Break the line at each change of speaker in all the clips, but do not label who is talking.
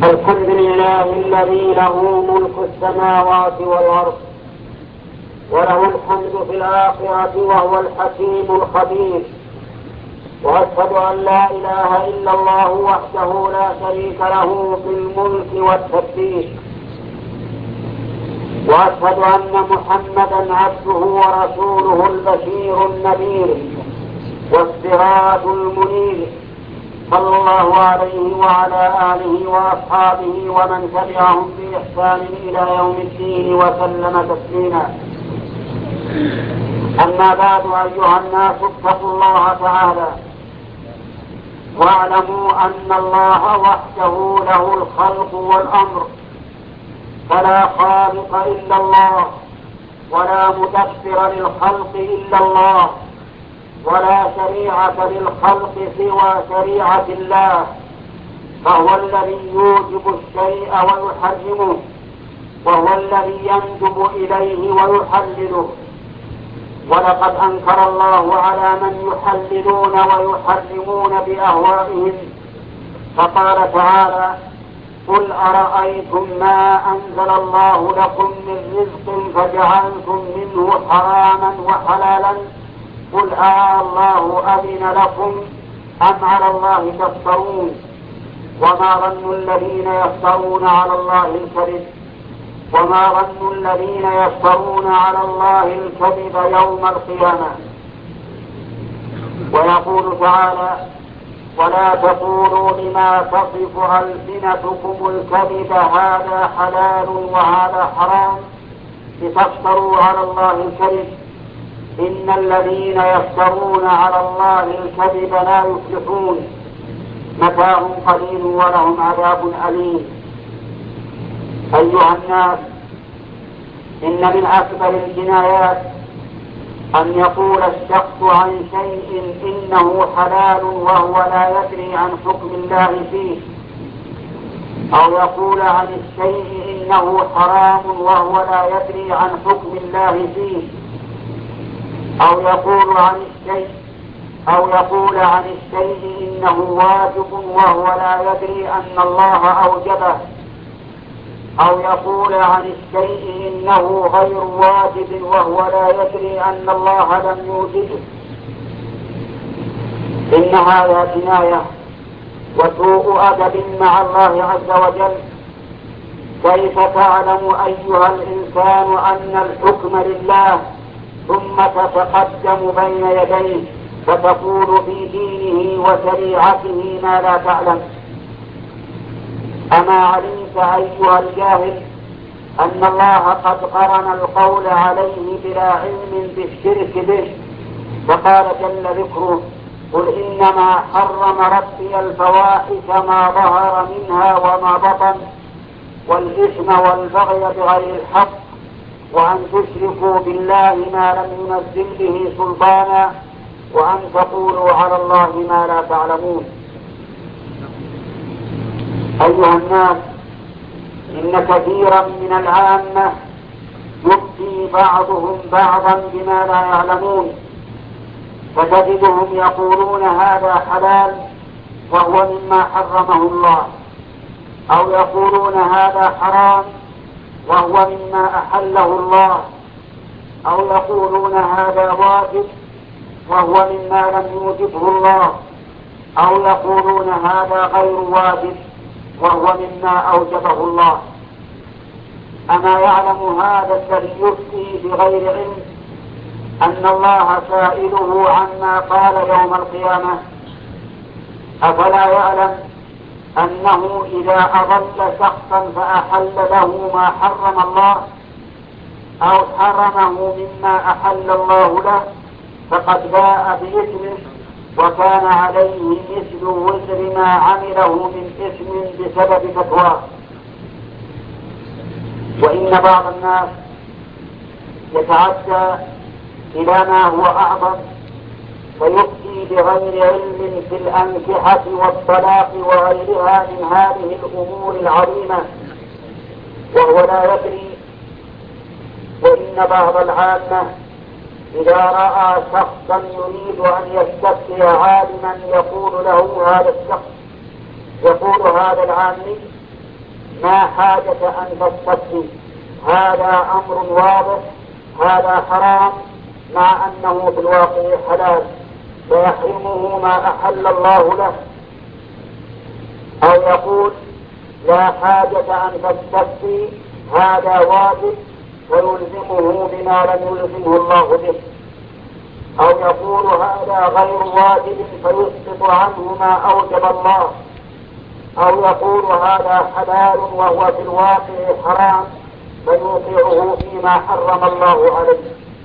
الحمد لله الذي له ملك السماوات والأرض وله الحمد في الآخرة وهو الحكيم الخبير. وأشهد أن لا إله إلا الله وحده لا شريك له في الملك والتدبير. وأشهد أن محمدا عبده ورسوله البشير النذير والسراج المنير، صلى الله عليه وعلى آله وأصحابه ومن تبعهم بإحسان إلى يوم الدين وسلم تسليما. أما بعد، أيها الناس اتقوا الله تعالى واعلموا أن الله وحده له الخلق والأمر، فلا خالق إلا الله ولا مدبر للخلق إلا الله ولا شريعة للخلق سوى شريعة الله، فهو الذي يوجب الشيء ويحرمه، وهو الذي يندب إليه ويحلله. ولقد أنكر الله على من يحللون ويحرمون بأهوائهم، فقال تعالى: قل أرأيتم ما أنزل الله لكم من رزق فجعلتم منه حراما وحلالا قل الله أذن لكم أم على الله تفترون. وما ظن الذين يفترون على الله الكذب يوم القيامة. ويقول تعالى: ولا تقولوا لما تصف ألسنتكم الكذب هذا حلال وهذا حرام لتفتروا على الله الكذب إن الذين يفترون على الله الكذب لا يفلحون، متاع قليل ولهم عذاب أليم. أيها الناس، إن من أكبر الجنايات أن يقول الشخص عن شيء إنه حلال وهو لا يدري عن حكم الله فيه، أو يقول عن الشيء إنه حرام وهو لا يدري عن حكم الله فيه، أو يقول عن الشيء إنه واجب وهو لا يدري أن الله أوجبه، أو يقول عن الشيء إنه غير واجب وهو لا يدري أن الله لم يوجبه. إن هذا جناية وسوء أدب مع الله عز وجل. كيف تعلم أيها الإنسان أن الحكم لله ثم تتقدم بين يديه فتقول في دينه وشريعته ما لا تعلم؟ أما علمت أيها الجاهل أن الله قد قرن القول عليه بلا علم بالشرك به، فقال جل ذكره: قل إنما حرم ربي الفواحش ما ظهر منها وما بطن والإثم والبغي بغير الحق وأن تشركوا بالله ما لم ينزل به سلطانا وأن تقولوا على الله ما لا تعلمون. أيها الناس، إن كثيرا من العامة يفتي بعضهم بعضا بما لا يعلمون، فتجدهم يقولون هذا حلال وهو مما حرمه الله، أو يقولون هذا حرام وهو مما أحله الله، أو يقولون هذا واجب وهو مما لم يوجبه الله، أو يقولون هذا غير واجب وهو مما أوجبه الله. أما يعلم هذا الذي يفتي بغير علم أن الله سائله عما قال يوم القيامة؟ أفلا يعلم أنه إذا أضل شخصا فأحل له ما حرم الله أو حرمه مما أحل الله له فقد باء بإثمه وكان عليه مثل وزر ما عمله من إثم بسبب فتواه؟ وإن بعض الناس يتعدى إلى ما هو أعظم فيفتي بغير علم في الأنكحة والطلاق وغيرها من هذه الأمور العظيمة وهو لا يدري. وإن بعض العامة إذا رأى شخصا يريد أن يستفتي عالما يقول له هذا الشخص، يقول هذا العامي: ما حاجة أن تستفتي، هذا أمر واضح، هذا حرام مع أنه في الواقع حلال، فيحرمه ما أحل الله له. أو يقول لا حاجة أن تستفتي، هذا واجب ويلزمه بما لم يلزمه الله به. أو يقول هذا غير واجب فيسقط عنه ما أوجب الله. أو يقول هذا حلال وهو في الواقع حرام فيوقعه فيما حرم الله عليه.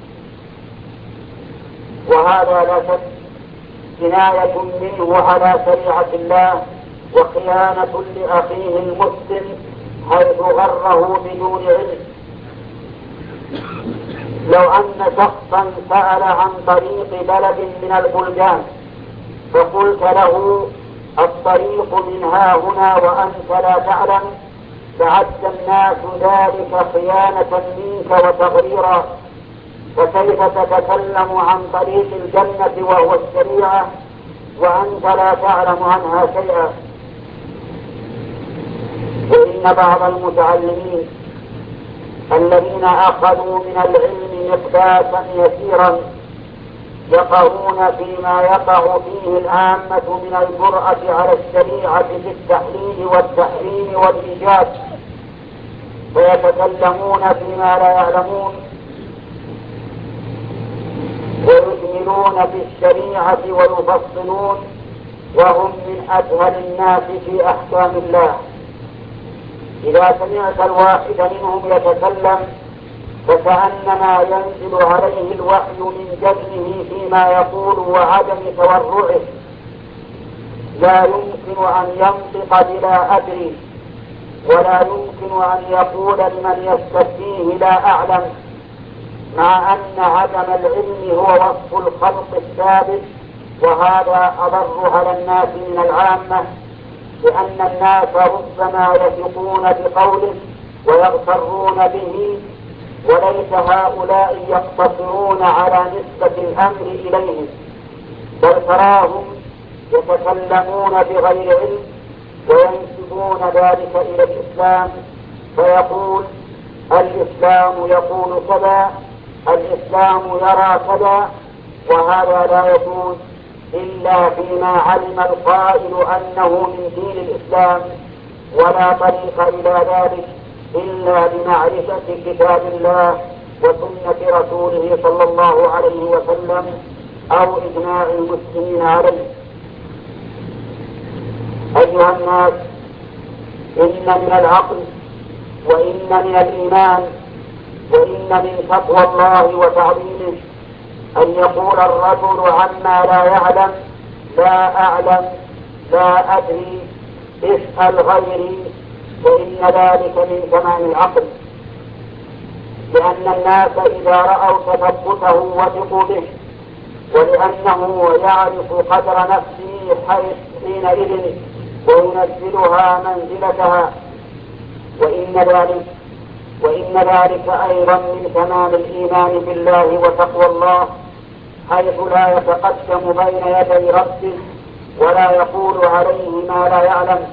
وهذا لا شك جناية منه على شريعة الله وخيانة لأخيه المسلم حيث غره بدون علم. لو أن شخصا سأل عن طريق بلد من البلدان فقلت له الطريق من ها هنا وأنت لا تعلم، فعد الناس ذلك خيانة منك وتغريرا، فكيف تتكلم عن طريق الجنة وهو الشريعة وأنت لا تعلم عنها شيئا؟ وإن بعض المتعلمين الذين أخذوا من العلم مقداسا يسيرا يقعون فيما يقع فيه العامة من الجرأة على الشريعة في التحليل والتحريم والإيجاب، فيتكلمون فيما لا يعلمون ويجملون في الشريعة ويفصلون وهم من أجهل الناس في أحكام الله. إذا سمعت الواحد منهم يتكلم فكأنما ينزل عليه الوحي من جهله فيما يقول وعدم تورعه، لا يمكن أن ينطق بلا أدري، ولا يمكن أن يقول لمن يستفتيه لا أعلم، مع أن عدم العلم هو وصف الخلق الثابت، وهذا أضر على الناس من العامة، لأن الناس ربما يثقون بقوله ويغترون به، وليس هؤلاء يقتصرون على نسبة الأمر إليهم، بل تراهم يتكلمون بغير علم وينسبون ذلك إلى الإسلام، فيقول الإسلام يقول كذا، الإسلام يرى كذا، وهذا لا يجوز إلا فيما علم القائل أنه من دين الإسلام، ولا طريق إلى ذلك إلا بمعرفة كتاب الله وسنة رسوله صلى الله عليه وسلم أو إجماع المسلمين عليه. أيها الناس، إن من العقل وإن من الإيمان وإن من تقوى الله وتعظيمه أن يقول الرجل عما لا يعلم لا أعلم، لا أدري، اسأل غيري، وإن ذلك من تمام العقل، لأن الناس إذا رأوا تثبته وثقوا به، ولأنه يعرف قدر نفسه حينئذ وينزلها منزلتها، وإن ذلك أيضا من تمام الإيمان بالله وتقوى الله، حيث لا يتقدم بين يدي ربه ولا يقول عليه ما لا يعلم.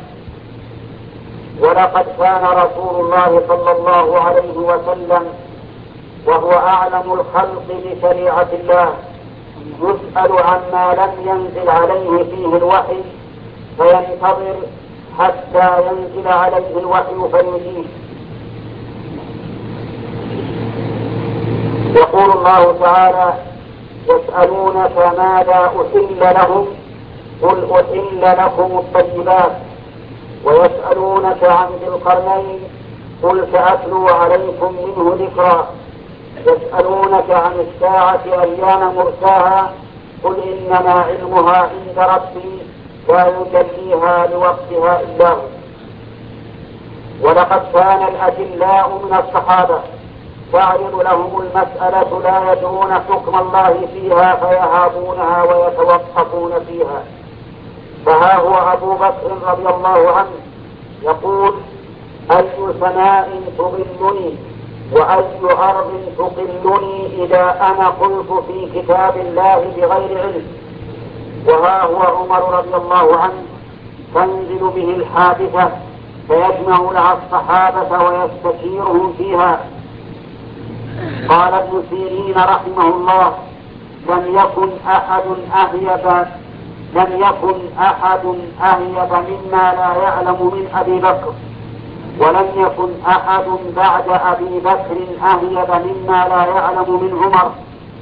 ولقد كان رسول الله صلى الله عليه وسلم وهو أعلم الخلق بشريعة الله يسأل عما لم ينزل عليه فيه الوحي فينتظر حتى ينزل عليه الوحي فيجيب. يقول الله تعالى يسألونك ماذا أحل لهم قل أحل لكم الطيبات، ويسألونك عن ذي القرنين قل سأتلو عليكم منه ذكرا، يسألونك عن الساعة أيان مرساها قل إنما علمها عند ربي لا يجليها لوقتها إلا هو. ولقد كان الأجلاء من الصحابة تعرض لهم المسألة لا يدرون حكم الله فيها فيهابونها ويتوقفون فيها. فها هو أبو بكر رضي الله عنه يقول أي سماء تظلني وأي أرض تقلني إذا أنا قلت في كتاب الله بغير علم. وها هو عمر رضي الله عنه تنزل به الحادثة فيجمع لها الصحابة ويستشيرهم فيها. قال ابن سيرين رحمه الله: لم يكن أحد أهيب مما لا يعلم من أبي بكر، ولم يكن أحد بعد أبي بكر أهيب مما لا يعلم من عمر.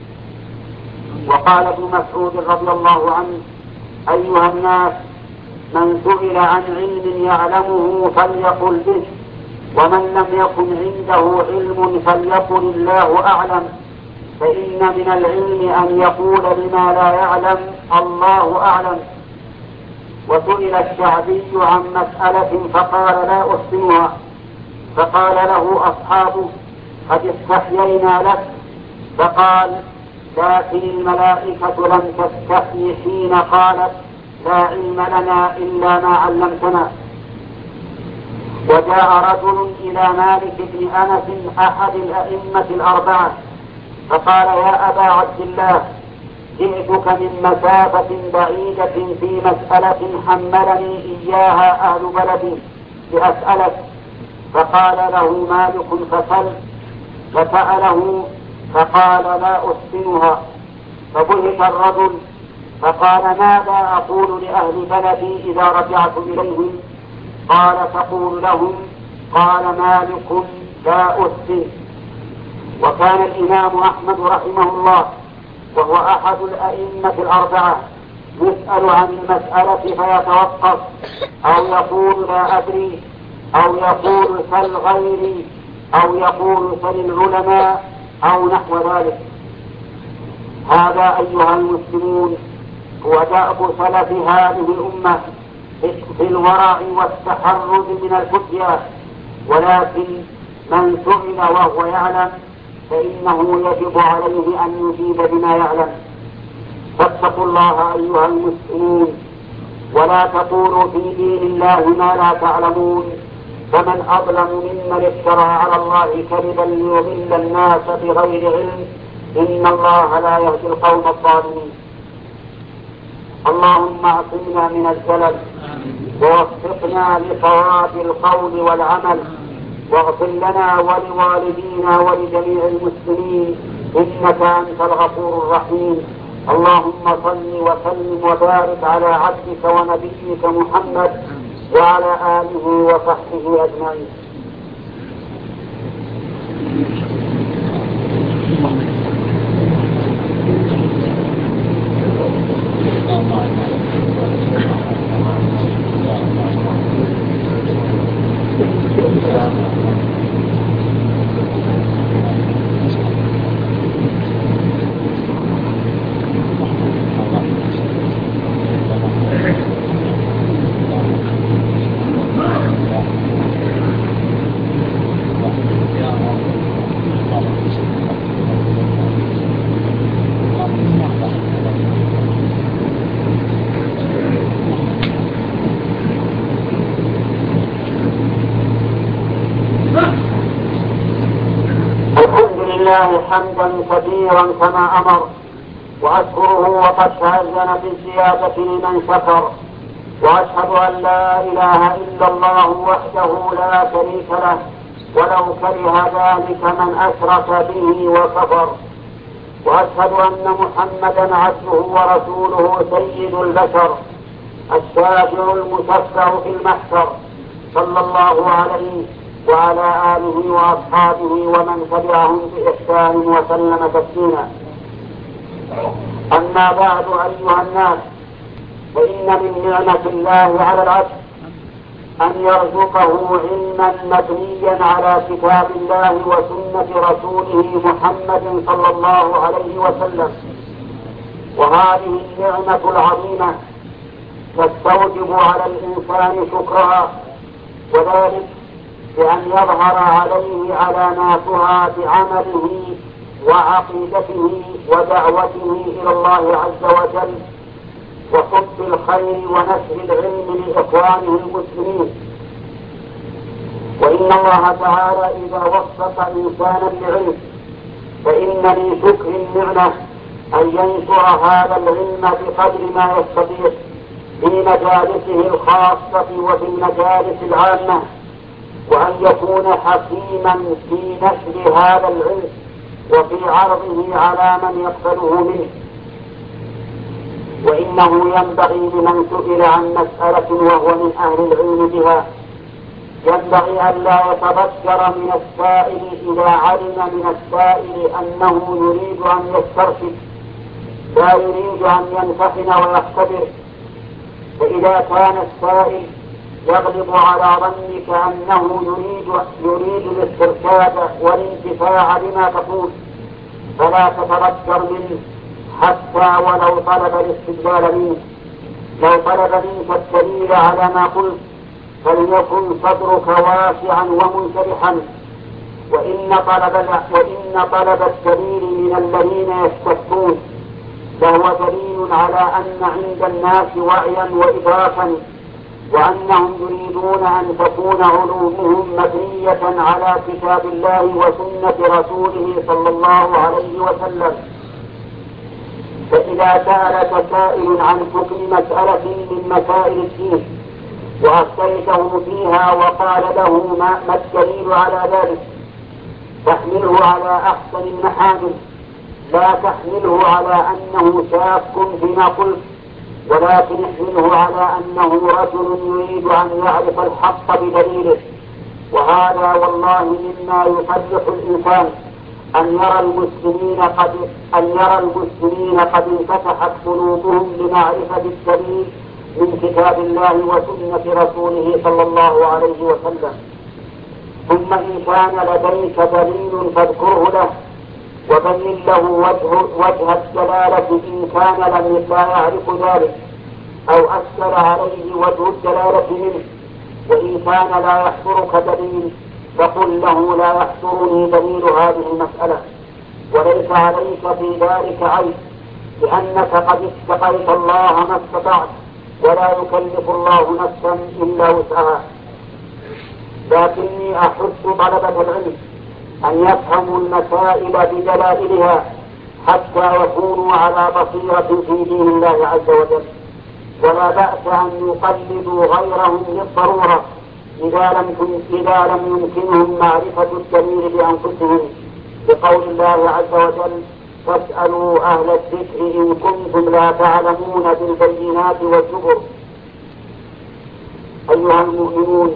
وقال ابن مسعود رضي الله عنه: أيها الناس، من سئل عن علم يعلمه فليقل به، ومن لم يكن عنده علم فليقل الله أعلم، فإن من العلم أن يقول لما لا يعلم الله أعلم. وسئل الشعبي عن مسألة فقال لا أحسنها، فقال له أصحابه: قد استحيينا لك. فقال: لكن الملائكة لم تستحي حين قالت: لا علم لنا إلا ما علمتنا. وجاء رجل إلى مالك بن أنس أحد الأئمة الأربعة فقال: يا أبا عبد الله، جئتك من مسافة بعيدة في مسألة حملني إياها أهل بلدي لأسألك. فقال له مالك: فسأله فقال: لا أحسنها. فبهت الرجل فقال: ماذا أقول لأهل بلدي إذا رجعت إليهم؟ قال: تقول لهم: قال مالك: لا أحسن. وكان الإمام أحمد رحمه الله وهو أحد الأئمة الأربعة يسأل عن المسألة فيتوقف، أو يقول لا أدري، أو يقول سل غيري، أو يقول سل العلماء، أو نحو ذلك. هذا أيها المسلمون هو دأب سلف هذه الأمة في الورع والتحرز من الفتيا. ولكن من سئل وهو يعلم فإنه يجب عليه أن يجيب بما يعلم. فاتقوا الله أيها المسلمون، ولا تقولوا في دين الله ما لا تعلمون، فمن أظلم ممن افترى على الله كذبا ليضل الناس بغير علم، إن الله لا يهدي القوم الظالمين. اللهم اعصمنا من الزلل، ووفقنا لصواب القول والعمل، واغفر لنا ولوالدينا ولجميع المسلمين، إنك أنت الغفور الرحيم. اللهم صل وسلم وبارك على عبدك ونبيك محمد وعلى آله وصحبه أجمعين. حمدا كثيرا كما أمر، وأشكره وقد تأذن بالزيادة لمن شكر، وأشهد أن لا إله إلا الله وحده لا شريك له، ولو كره ذلك من أشرك به وكفر. وأشهد أن محمدا عبده ورسوله سيد البشر، الشافع المشفع في المحشر، صلى الله عليه وعلى آله وأصحابه ومن تبعهم بإحسان وسلم تسليما. أما بعد أيها الناس، فإن من نعمة الله على العبد أن يرزقه علما مبنيا على كتاب الله وسنة رسوله محمد صلى الله عليه وسلم. وهذه النعمة العظيمة تستوجب على الإنسان شكرها، وذلك بأن يظهر عليه علاماتها بعمله وعقيدته ودعوته إلى الله عز وجل، وحب الخير ونشر العلم لإخوانه المسلمين. وإن الله تعالى إذا وفق إنسانا لعلم فإن لشكر النعمة أن ينشر هذا العلم بقدر ما يستطيع في مجالسه الخاصة وفي المجالس العامة، وأن يكون حكيما في نشر هذا العلم وفي عرضه على من يقبله منه. وإنه ينبغي لمن سئل عن مسألة وهو من أهل العلم بها ينبغي ألا يتبشر من السائل إذا علم من السائل أنه يريد أن يسترشد لا يريد أن يمتحن ويختبر. فإذا كان السائل يغلب على ظنك أنه يريد الاسترشاد والانتفاع بما تقول فلا تتبشر منه حتى ولو طلب الاستدلال منه. لو طلب منك الدليل على ما قلت فليكن صدرك واسعا ومنشرحا. وإن طلب الدليل من الذين يستفتون فهو دليل على أن عند الناس وعيا وإدراكا وأنهم يريدون أن تكون علومهم مبنية على كتاب الله وسنة رسوله صلى الله عليه وسلم. فإذا سألك سائل عن حكم مسألة من مسائل الدين وأفتيته فيها وقال له ما الدليل على ذلك تحمله على أحسن المحامل، لا تحمله على أنه شاك فيما قلت، ولكن احمله على أنه رجل يريد أن يعرف الحق بدليله. وهذا والله مما يفرح الإنسان أن يرى المسلمين قد انفتحت قلوبهم لمعرفة الدليل من كتاب الله وسنة رسوله صلى الله عليه وسلم. ثم إن كان لديك دليل فاذكره له وبين له وجه الدلالة إن كان لم لا يعرف ذلك أو أشكل عليه وجه الدلالة منه. وإن كان لا يحضرك دليل فقل له لا يحضرني دليل هذه المسألة وليس عليك في ذلك عيب لأنك قد اتقيت الله ما استطعت ولا يكلف الله نفسا إلا وسعها. لكني أحث طلبة العلم أن يفهموا المسائل بدلائلها حتى يكونوا على بصيرة في دين الله عز وجل، ولا بأس أن يقلدوا غيرهم للضرورة إذا لم يمكنهم معرفة الدليل بأنفسهم، بقول الله عز وجل فاسألوا أهل الذكر إن كنتم لا تعلمون بالبينات والزبر. أيها المؤمنون،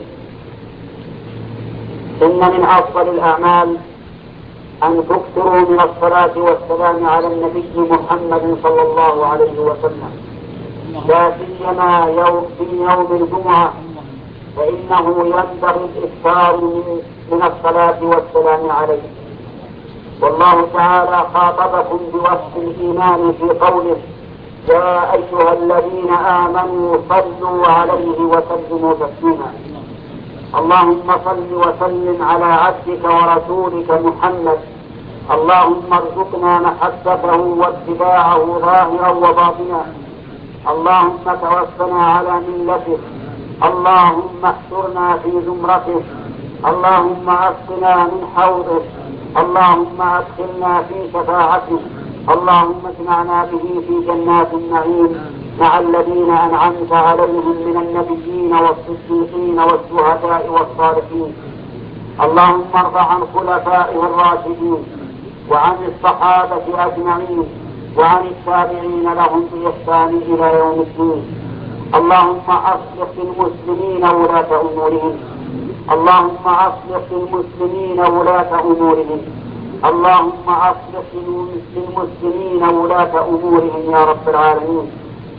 إن من أفضل الأعمال أن تكثروا من الصلاة والسلام على النبي محمد صلى الله عليه وسلم، لا سيما في يوم الجمعة، فإنه ينبغي الإكثار من الصلاة والسلام عليه. والله تعالى خاطبكم بوصف الإيمان في قوله يا أيها الذين آمنوا صلوا عليه وسلموا تسليما. اللهم صل وسلم على عبدك ورسولك محمد. اللهم ارزقنا محبته واتباعه ظاهرا وباطنا. اللهم توفنا على ملته. اللهم احشرنا في زمرته. اللهم اسقنا من حوضه. اللهم ادخلنا في شفاعته. اللهم اجمعنا به في جنات النعيم مع الذين أنعمت عليهم من النبيين والصديقين والشهداء والصالحين. اللهم ارض عن خلفائه الراشدين وعن الصحابة أجمعين وعن التابعين لهم بإحسان إلى يوم الدين. اللهم أصلح للمسلمين ولاة أمورهم. اللهم أصلح للمسلمين ولاة أمورهم. اللهم أصلح للمسلمين ولاة أمورهم يا رب العالمين.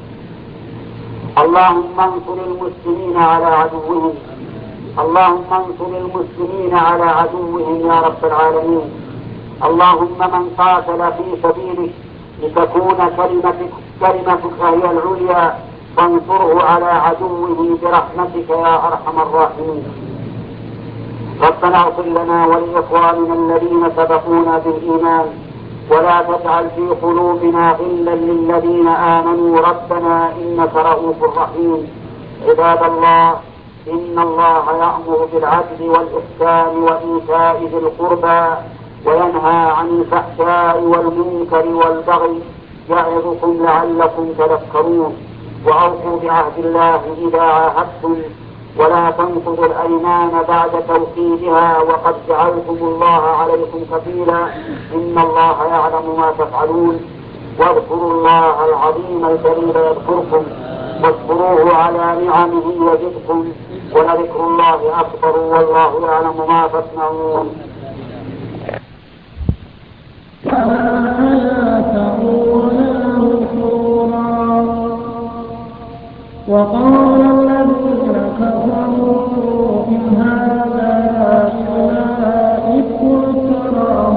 اللهم انصر المسلمين على عدوهم. اللهم انصر المسلمين على عدوهم يا رب العالمين. اللهم من قاتل في سبيلك لتكون كلمتك هي العليا فانصره على عدوه برحمتك يا أرحم الراحمين. ربنا اغفر لنا ولإخواننا الذين سبقونا بالإيمان ولا تجعل في قلوبنا غلا للذين آمنوا ربنا إنك رؤوف رحيم. عباد الله، إن الله يأمر بالعدل والإحسان وإيتاء ذي القربى وينهى عن الفحشاء والمنكر والبغي يعظكم لعلكم تذكرون. وأوفوا بعهد الله إذا عاهدتم ولا تنقضوا الأيمان بعد توكيدها وقد جعلتم الله عليكم كفيلا إن الله يعلم ما تفعلون واذكروا الله العظيم الجليل يذكركم واشكروه على نعمه يزدكم ولذكر الله أكبر والله يعلم ما تصنعون.
وقال الذين كفروا إن هذا إلا إفك افتراه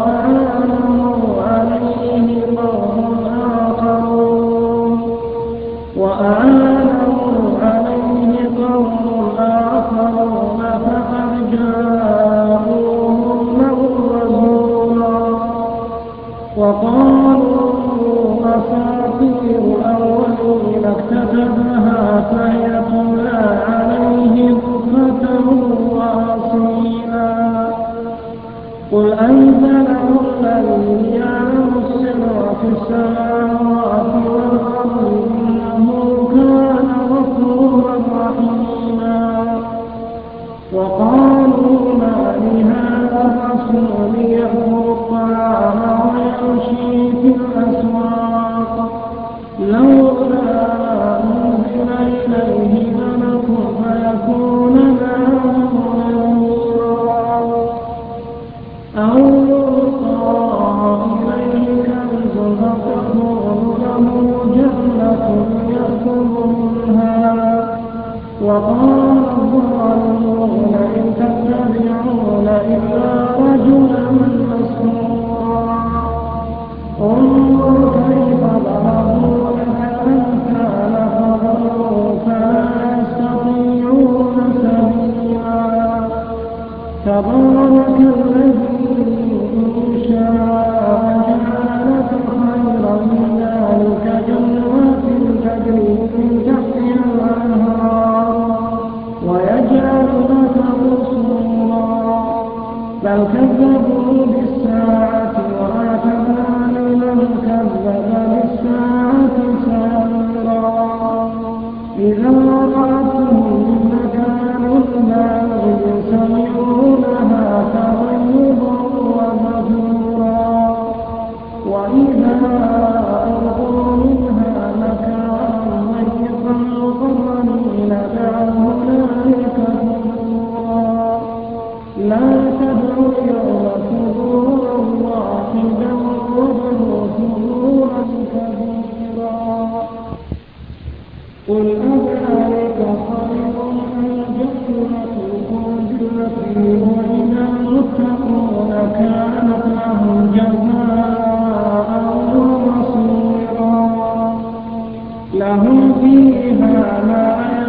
وأعانوا عليه قوم آخرون فقد جاءوهم رسولا وقالوا أساطير الأولين اكتتبها فهي تملى عليه بكرة وأصيلا قل أنزله الذي يعلم السر في السماوات والأرض إنه كان غفورا رحيما وقالوا ما لهذا الرسول يأكل الطعام ويمشي في الأسواق لولا أنزل إليه ملك فيكون معه نذيرا أو يلقى إليه كنز فتكون له جنة يأكل منها وقال الظالمون إن تتبعون إلا رجلا مسحورا انظر كيف ضربوا لك الأمثال فضلوا فلا يستطيعون سبيلا تبارك الذي إن شاء جعل لك خيرا من ذلك جنات تجري من تحتها الأنهار ويجعل لك قصورا بل كذبوا بالساعة وأعتدنا لمن كذب بالساعة سعيرا إذا رأتهم من مكان بعيد سمعوا لها تغيظا وزفيرا وإذا ألقوا منها مكانا ضيقا مقرنين دعوا هنالك ثبورا لا تدعوا اليوم ثبورا واحدا وادعوا ثبورا كبيرا قل أذلك خير أم جنة الخلد التي وعد المتقون كانت لهم جزاء ومصيرا لهم فيها ما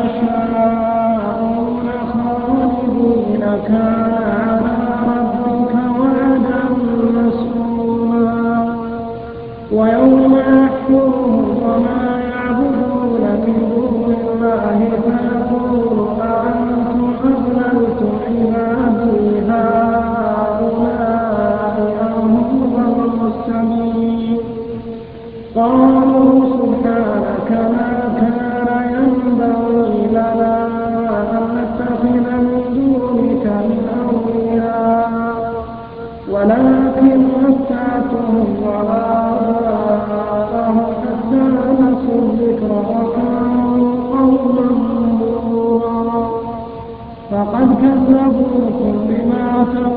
يشاءون خالدين كان على ربك وعدا مسئولا ويوم يحشرهم وما يعبدون من دون الله فيقول أأنتم أضللتم عبادي هؤلاء أم هم السبيل قالوا سبحانك ما كان ينبغي لنا أن نتخذ من دونك من أولياء ولكن متعتهم وراءهم حتى نسوا الذكر وكانوا قوما بورا فقد كذبوكم بما